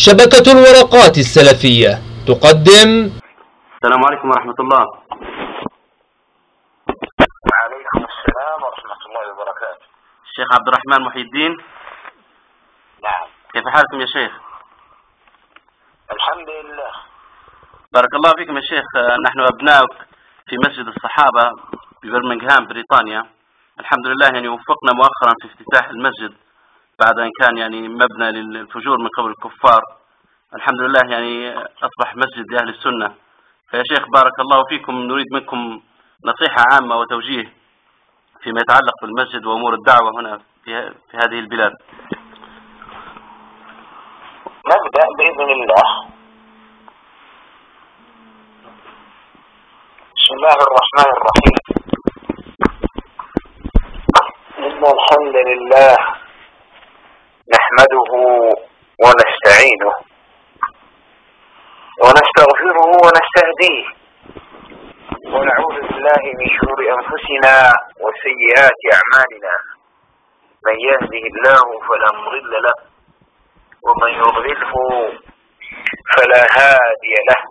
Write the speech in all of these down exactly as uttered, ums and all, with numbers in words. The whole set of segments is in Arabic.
شبكة الورقات السلفية تقدم. السلام عليكم ورحمة الله. وعليكم السلام ورحمة الله وبركاته. الشيخ عبد الرحمن محي الدين. نعم. كيف حالكم يا شيخ؟ الحمد لله. بارك الله فيكم يا شيخ. نحن أبناؤك في مسجد الصحابة ببرمنغهام بريطانيا. الحمد لله يعني وفقنا مؤخرا في افتتاح المسجد بعد أن كان يعني مبنى للفجور من قبل الكفار. الحمد لله يعني أصبح مسجد لأهل السنة. فيا شيخ بارك الله فيكم نريد منكم نصيحة عامة وتوجيه فيما يتعلق بالمسجد وأمور الدعوة هنا في في هذه البلاد. نبدأ بإذن الله. بسم الله الرحمن الرحيم. إن الحمد لله نحمده ونستعينه ونستغفره ونستهديه ونعوذ بالله من شرور أنفسنا وسيئات أعمالنا. من يهده الله فلا مضل له ومن يضلله فلا هادي له،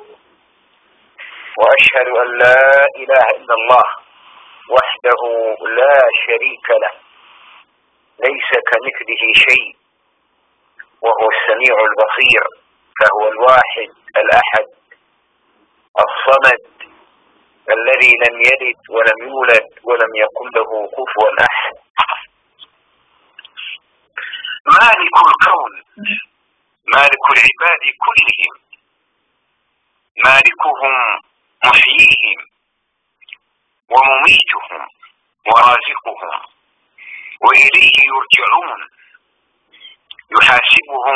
وأشهد أن لا إله إلا الله وحده لا شريك له ليس كمثله شيء وهو السميع البصير، فهو الواحد الأحد الصمد الذي لم يلد ولم يولد ولم يكن له كفوا أحد. مالك الكون، مالك العباد كلهم، مالكهم محييهم ومميتهم ورازقهم، وإليه يرجعون. يحاسبهم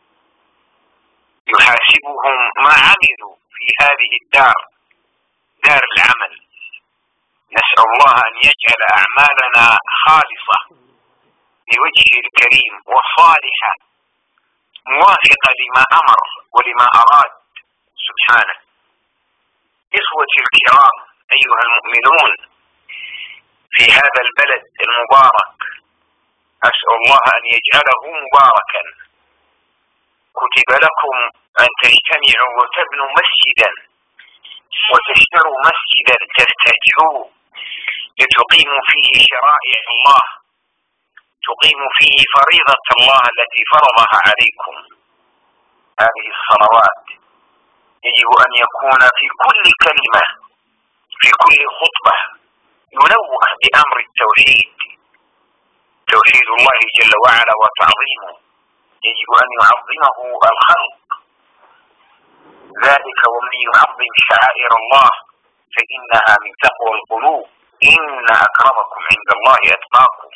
يحاسبهم ما عملوا في هذه الدار، دار العمل. نسأل الله أن يجعل أعمالنا خالصة لوجهه الكريم وصالحة موافقة لما أمر ولما أراد سبحانه. إخوتي الكرام أيها المؤمنون في هذا البلد المبارك، أسأل الله أن يجعله مباركا. كتب لكم أن تجتمعوا وتبنوا مسجدا وتشتروا مسجدا تفتتحوه لتقيموا فيه شرائع الله، تقيموا فيه فريضة الله التي فرضها عليكم. هذه الصلوات يجب أن يكون في كل كلمة في كل خطبة ينوه بأمر التوحيد، توحيد الله جل وعلا وتعظيمه. يجب أن يعظمه الخلق، ذلك ومن يعظم شعائر الله فإنها من تقوى القلوب، إن أكرمكم عند الله أتقاكم.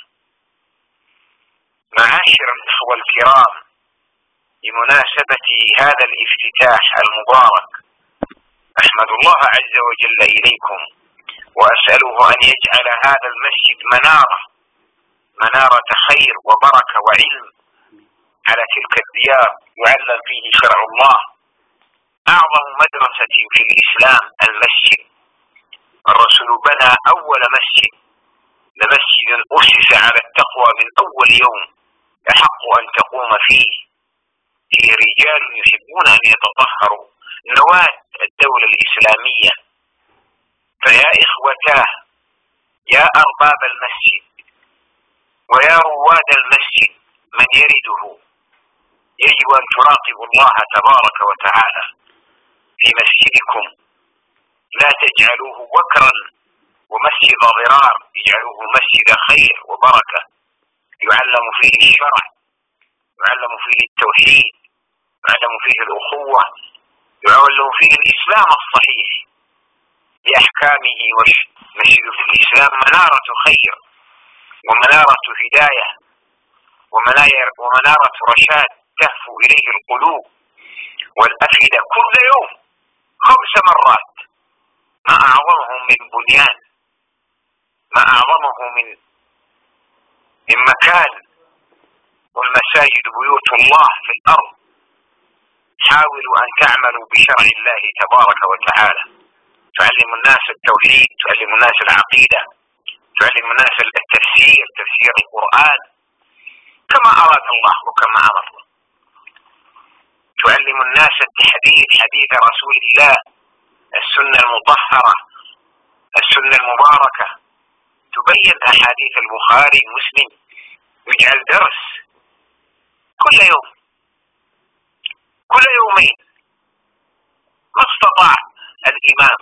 معاشر الإخوة الكرام، بمناسبة هذا الافتتاح المبارك أحمد الله عز وجل إليكم وأسأله أن يجعل هذا المسجد منارة منارة خير وبركة وعلم على تلك الديار يعلم فيه شرع الله. أعظم مدرسة في الإسلام المسجد. الرسول بنى أول مسجد لمسجد أسس على التقوى من أول يوم يحق أن تقوم فيه فيه رجال يحبون أن يتطهروا، نواة الدولة الإسلامية. فيا إخوتاه، يا أرباب المسجد ويا رواد المسجد من يرده، يجب أن تراقبوا الله تبارك وتعالى في مسجدكم. لا تجعلوه وكرا ومسجد ضرار، اجعلوه مسجد خير وبركة يعلم فيه الشرع، يعلم فيه التوحيد، يعلم فيه الأخوة، يعلم فيه الإسلام الصحيح بأحكامه. ومسجد في الإسلام منارة خير ومنارة هداية ومنارة رشاد تهفو إليه القلوب والأفئدة كل يوم خمس مرات. ما أعظمه من بنيان، ما أعظمه من من مكان. والمساجد بيوت الله في الأرض. حاولوا أن تعملوا بشرع الله تبارك وتعالى، تعلموا الناس التوحيد، تعلموا الناس العقيدة، تعلموا الناس التفسير، تفسير القرآن كما أراد الله وكما أمر. يعلم الناس التحديث، حديث رسول الله، السنة المطهرة، السنة المباركة، تبين أحاديث البخاري ومسلم، يجعل درس كل يوم كل يومين. ما استطاع الإمام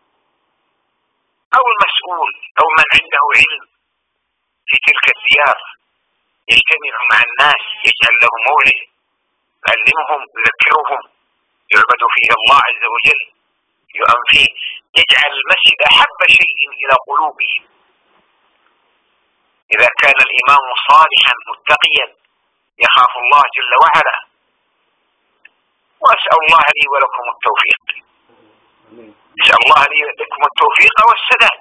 أو المسؤول أو من عنده علم في تلك الديار يجتمع مع الناس، يجعل لهم موعد، يعلمهم، يذكرهم، يعبد فيه الله عز وجل، يؤمن فيه، يجعل المسجد أحب شيء إلى قلوبهم. إذا كان الإمام صالحا متقيا يخاف الله جل وعلا. وأسأل الله لي ولكم التوفيق، أسأل الله لي ولكم التوفيق والسداد.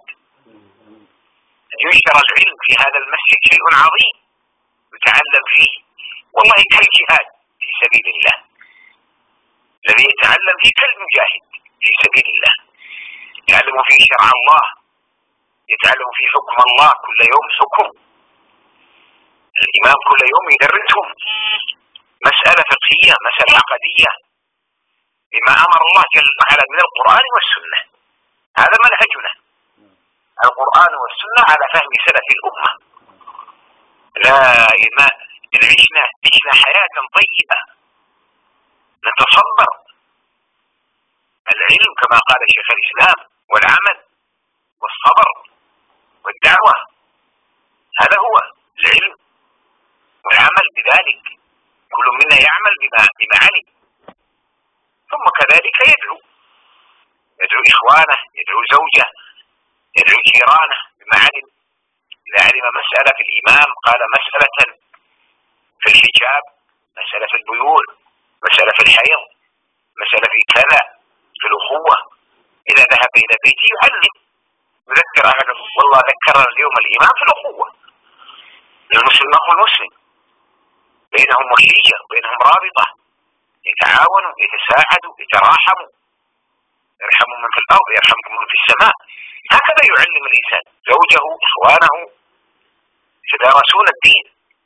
أن ينشر العلم في هذا المسجد شيء عظيم يتعلم فيه، والله كالجهاد في سبيل الله. الذي يتعلم فيه كالمجاهد في سبيل الله، يتعلم فيه شرع الله، يتعلم فيه حكم الله، كل يوم حكم. الإمام كل يوم يدرسهم مسألة فقهية، مسألة عقدية، بما أمر الله جل وعلا من القرآن والسنة. هذا منهجنا، القرآن والسنة على فهم سلف الأمة. لا إما إن عشنا عشنا حياة طيبة نتصبر. العلم كما قال شيخ الإسلام، والعمل والصبر والدعوة، هذا هو العلم والعمل بذلك. كل منا يعمل بما بما علم، ثم كذلك يدعو يدعو إخوانه، يدعو زوجه، يدعو جيرانه بما علم. إذا علم مسألة في الإمام قال مسألة في الحجاب، مسألة في البيوع، مسألة في الحيض، مسألة في كذا، في الأخوة. إذا ذهب إلى بيته يعلم، يذكر أهله. والله ذكرنا اليوم الإمام في الأخوة، المسلم أخو المسلم، بينهم وحية، بينهم رابطة، يتعاونوا، يتساعدوا، يتراحموا، يرحم من في الأرض يرحمكم من في السماء. هكذا يعلم الإنسان زوجه، إخوانه، يتدارسون الدين،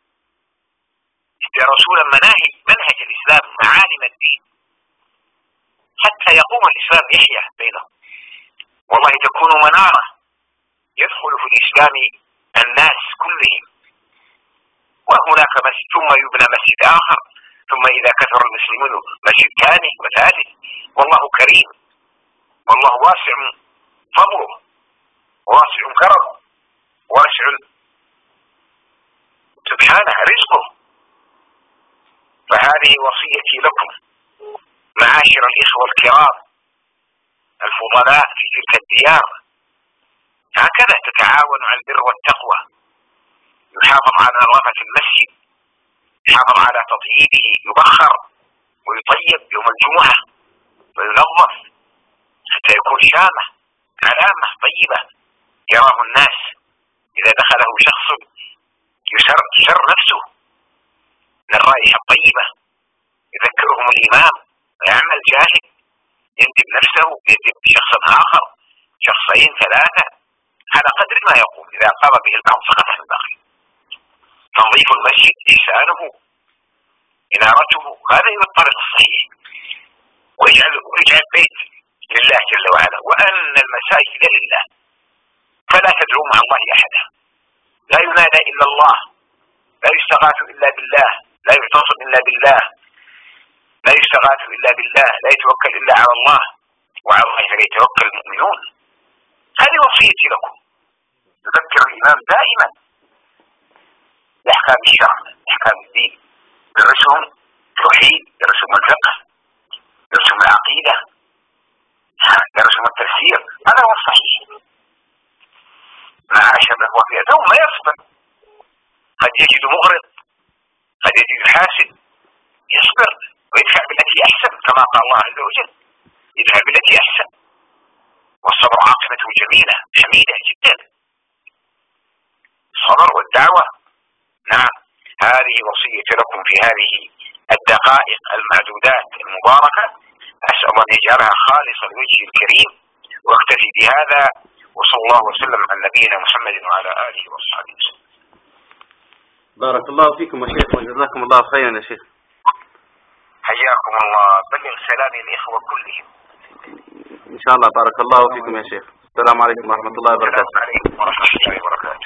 يتدارسون مناهج منهج الإسلام، معالم الدين، حتى يقوم الإسلام يحيا بينهم. والله تكون منارة يدخل في الإسلام الناس كلهم. وهناك مسجد، ثم يبنى مسجد آخر، ثم إذا كثر المسلمون مسجد ثاني وثالث. والله كريم، والله واسع فضله، واسع كرمه، واسع سبحانه رزقه. فهذه وصيتي لكم معاشر الإخوة الكرام الفضلاء في تلك الديار. هكذا تتعاون على البر والتقوى، يحافظ على نظافة المسجد، يحافظ على تطييبه، يبخر ويطيب يوم الجمعة وينظف حتى يكون شامة، علامة طيبة يراه الناس. إذا دخله شخص يسر, يسر نفسه من الرائحة الطيبة، يذكرهم الإمام ويعمل جاهد، يندب نفسه، يندب شخصا آخر، شخصين ثلاثة، على قدر ما يقوم. إذا قام به البعض سقط عن الباقي. تنظيف المسجد، إحسانه، إنارته، هذا هو الطريق الصحيح. ويجعل ويجعل بيت لله جل وعلا، وأن المساجد لله، فلا تدعو مع الله أحدا. لا ينادى إلا الله، لا يستغاث إلا بالله، لا يعتصم إلا بالله، لا يستغاث إلا بالله، لا يتوكل إلا على الله، وعلى الله فليتوكل المؤمنون. هذه وصيتي لكم. نذكر الإمام دائما بأحكام الشرع، أحكام الدين، درسهم التوحيد، درسهم الفقه، درسهم العقيدة، درسهم التفسير. هذا هو الصحيح. معاشر الأخوة في ثم يصبر. قد يجد مغرض، قد يجد حاسد، يصبر ويدفع بالتي أحسن، كما قال الله عز وجل يدفع بالتي أحسن. والصبر عاقبته جميلة حميدة جدا. الصبر والدعوة. نعم، هذه وصية لكم في هذه الدقائق المعدودات المباركة. أسأل الله أن يجعلها خالصة لوجهه الكريم. واكتفي بهذا، وصلى الله وسلم على نبينا محمد وعلى آله وصحبه وسلم. بارك الله فيكم يا شيخ، وجزاكم الله خيرا يا شيخ. حياكم الله، بلغ سلامي الإخوة كلهم. إن شاء الله. بارك الله فيكم يا شيخ. السلام عليكم ورحمة الله وبركاته. السلام عليكم ورحمة الله وبركاته.